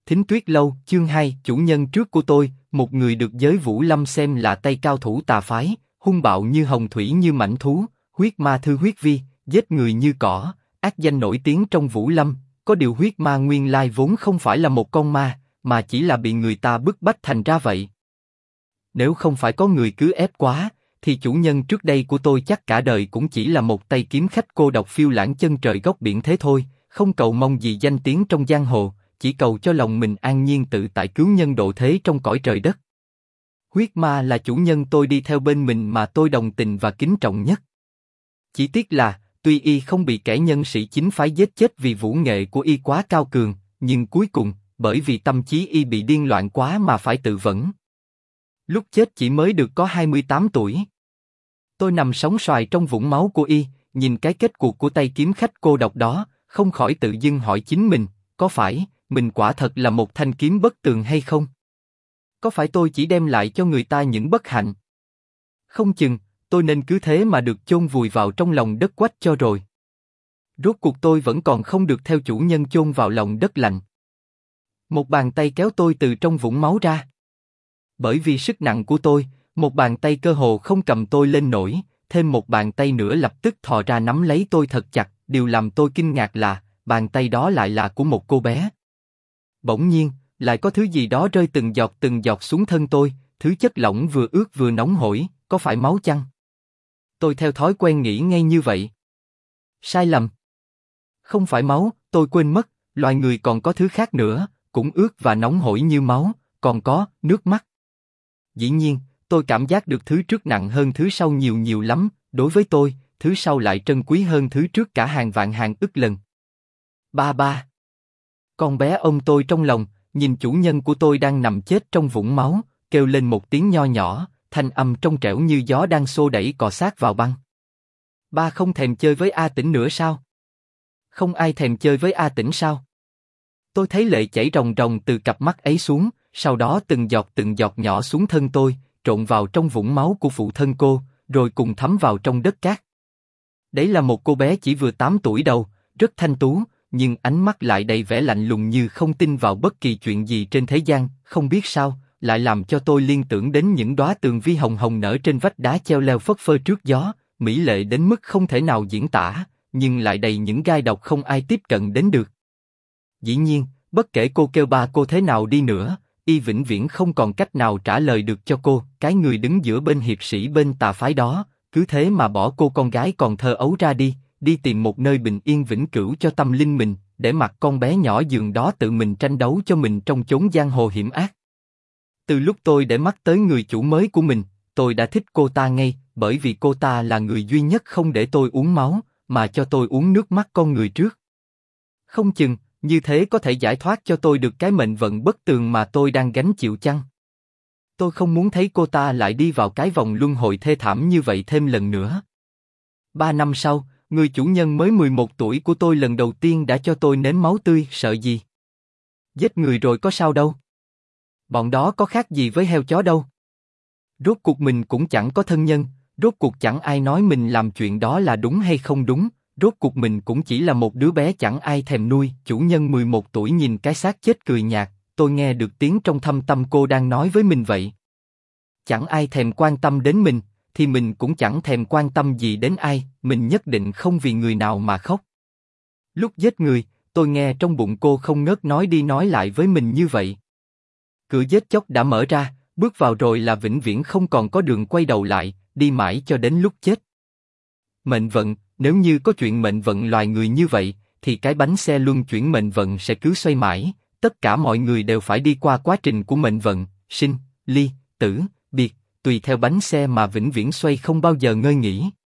Thính Tuyết Lâu, chương 2, chủ nhân trước của tôi, một người được giới Vũ Lâm xem là tay cao thủ tà phái, hung bạo như hồng thủy như mãnh thú, huyết ma thư huyết vi, giết người như cỏ, ác danh nổi tiếng trong Vũ Lâm. Có điều huyết ma nguyên lai vốn không phải là một con ma, mà chỉ là bị người ta bức bách thành ra vậy. Nếu không phải có người cứ ép quá, thì chủ nhân trước đây của tôi chắc cả đời cũng chỉ là một tay kiếm khách cô độc phiêu lãng chân trời góc biển thế thôi, không cầu mong gì danh tiếng trong giang hồ, chỉ cầu cho lòng mình an nhiên tự tại cứu nhân độ thế trong cõi trời đất. Huyết ma là chủ nhân tôi đi theo bên mình mà tôi đồng tình và kính trọng nhất. Chỉ tiếc là, tuy y không bị kẻ nhân sĩ chính phái giết chết vì vũ nghệ của y quá cao cường, nhưng cuối cùng, bởi vì tâm trí y bị điên loạn quá mà phải tự vẫn. Lúc chết chỉ mới được có 28 tuổi. Tôi nằm sóng xoài trong vũng máu của y, nhìn cái kết cuộc của tay kiếm khách cô độc đó, không khỏi tự dưng hỏi chính mình, có phải mình quả thật là một thanh kiếm bất tường hay không? Có phải tôi chỉ đem lại cho người ta những bất hạnh? Không chừng, tôi nên cứ thế mà được chôn vùi vào trong lòng đất quách cho rồi. Rốt cuộc tôi vẫn còn không được theo chủ nhân chôn vào lòng đất lạnh. Một bàn tay kéo tôi từ trong vũng máu ra. Bởi vì sức nặng của tôi, một bàn tay cơ hồ không cầm tôi lên nổi, thêm một bàn tay nữa lập tức thò ra nắm lấy tôi thật chặt. Điều làm tôi kinh ngạc là, bàn tay đó lại là của một cô bé. Bỗng nhiên, lại có thứ gì đó rơi từng giọt xuống thân tôi, thứ chất lỏng vừa ướt vừa nóng hổi, có phải máu chăng? Tôi theo thói quen nghĩ ngay như vậy. Sai lầm. Không phải máu, tôi quên mất, loài người còn có thứ khác nữa, cũng ướt và nóng hổi như máu, còn có nước mắt. Dĩ nhiên, tôi cảm giác được thứ trước nặng hơn thứ sau nhiều lắm, đối với tôi, thứ sau lại trân quý hơn thứ trước cả hàng vạn hàng ức lần. Ba. Con bé ôm tôi trong lòng, nhìn chủ nhân của tôi đang nằm chết trong vũng máu, kêu lên một tiếng nho nhỏ, thanh âm trong trẻo như gió đang xô đẩy cọ sát vào băng. Ba không thèm chơi với A Tĩnh nữa sao? Không ai thèm chơi với A Tĩnh sao? Tôi thấy lệ chảy ròng ròng từ cặp mắt ấy xuống, sau đó từng giọt nhỏ xuống thân tôi, trộn vào trong vũng máu của phụ thân cô, rồi cùng thấm vào trong đất cát. Đấy là một cô bé chỉ vừa 8 tuổi đầu, rất thanh tú, nhưng ánh mắt lại đầy vẻ lạnh lùng như không tin vào bất kỳ chuyện gì trên thế gian. Không biết sao, lại làm cho tôi liên tưởng đến những đóa tường vi hồng hồng nở trên vách đá treo leo phất phơ trước gió, mỹ lệ đến mức không thể nào diễn tả, nhưng lại đầy những gai độc không ai tiếp cận đến được. Dĩ nhiên, bất kể cô kêu ba cô thế nào đi nữa, y vĩnh viễn không còn cách nào trả lời được cho cô, cái người đứng giữa bên hiệp sĩ bên tà phái đó, cứ thế mà bỏ cô con gái còn thơ ấu ra đi tìm một nơi bình yên vĩnh cửu cho tâm linh mình, để mặc con bé nhỏ giường đó tự mình tranh đấu cho mình trong chốn giang hồ hiểm ác. Từ lúc tôi để mắt tới người chủ mới của mình, tôi đã thích cô ta ngay, bởi vì cô ta là người duy nhất không để tôi uống máu, mà cho tôi uống nước mắt con người trước. Không chừng, như thế có thể giải thoát cho tôi được cái mệnh vận bất tường mà tôi đang gánh chịu chăng? Tôi không muốn thấy cô ta lại đi vào cái vòng luân hồi thê thảm như vậy thêm lần nữa. 3 năm sau, người chủ nhân mới 11 tuổi của tôi lần đầu tiên đã cho tôi nếm máu tươi, sợ gì? Giết người rồi có sao đâu? Bọn đó có khác gì với heo chó đâu? Rốt cuộc mình cũng chẳng có thân nhân, rốt cuộc chẳng ai nói mình làm chuyện đó là đúng hay không đúng, rốt cuộc mình cũng chỉ là một đứa bé chẳng ai thèm nuôi. Chủ nhân 11 tuổi nhìn cái xác chết cười nhạt, tôi nghe được tiếng trong thâm tâm cô đang nói với mình vậy. Chẳng ai thèm quan tâm đến mình, thì mình cũng chẳng thèm quan tâm gì đến ai, mình nhất định không vì người nào mà khóc. Lúc giết người, tôi nghe trong bụng cô không ngớt nói đi nói lại với mình như vậy. Cửa giết chóc đã mở ra, bước vào rồi là vĩnh viễn không còn có đường quay đầu lại, đi mãi cho đến lúc chết. Mệnh vận, nếu như có chuyện mệnh vận loài người như vậy, thì cái bánh xe luân chuyển mệnh vận sẽ cứ xoay mãi, tất cả mọi người đều phải đi qua quá trình của mệnh vận, sinh, ly, tử, biệt, tùy theo bánh xe mà vĩnh viễn xoay không bao giờ ngơi nghỉ.